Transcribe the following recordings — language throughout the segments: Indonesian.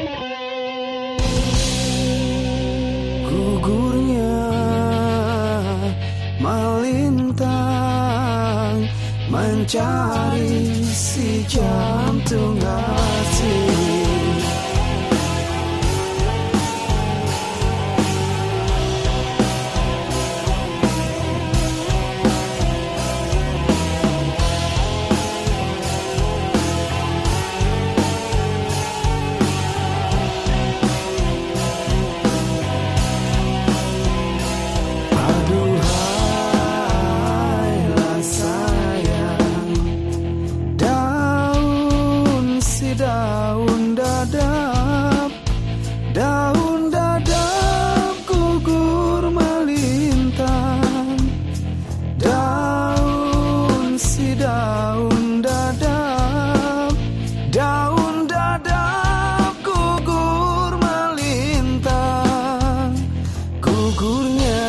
Gugurnya melintang mencari si jantung hati. Daun dadap gugur melintang. Daun dadap gugur melintang. Gugurnya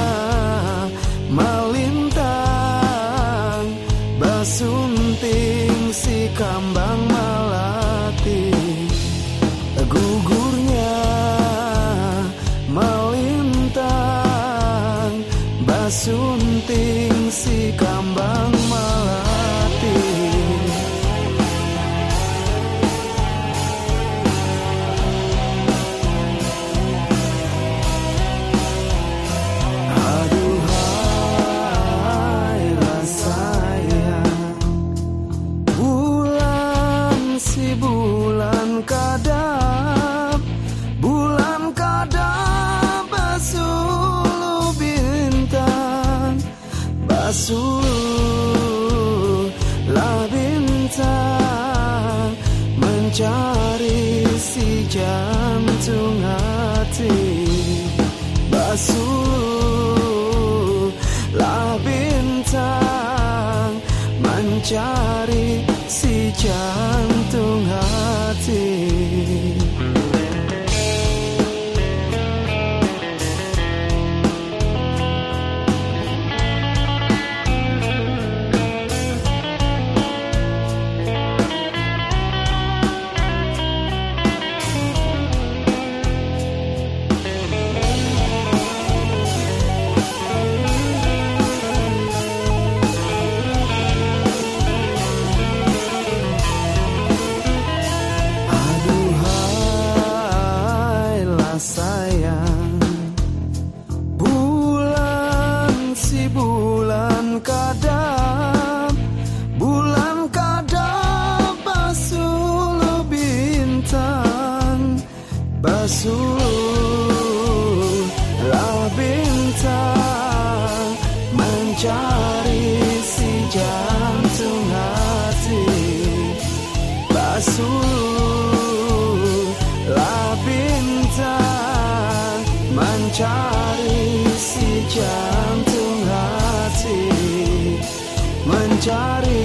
melintang basunting si kambang melati. Gugurnya melintang basunting si kambang melati. Aduhai rasanya bulan si bulan kadap, bulan kadap basuh bintang, basuhlah bintang mencari si jantung hati. Basuhlah bintang mencari si jantung hati. Sayang bulan si bulan kadap, bulan kadap basuh bintang, basuhlah bintang mencari si jantung hati. Basuhlah bintang mencari si jantung hati, mencari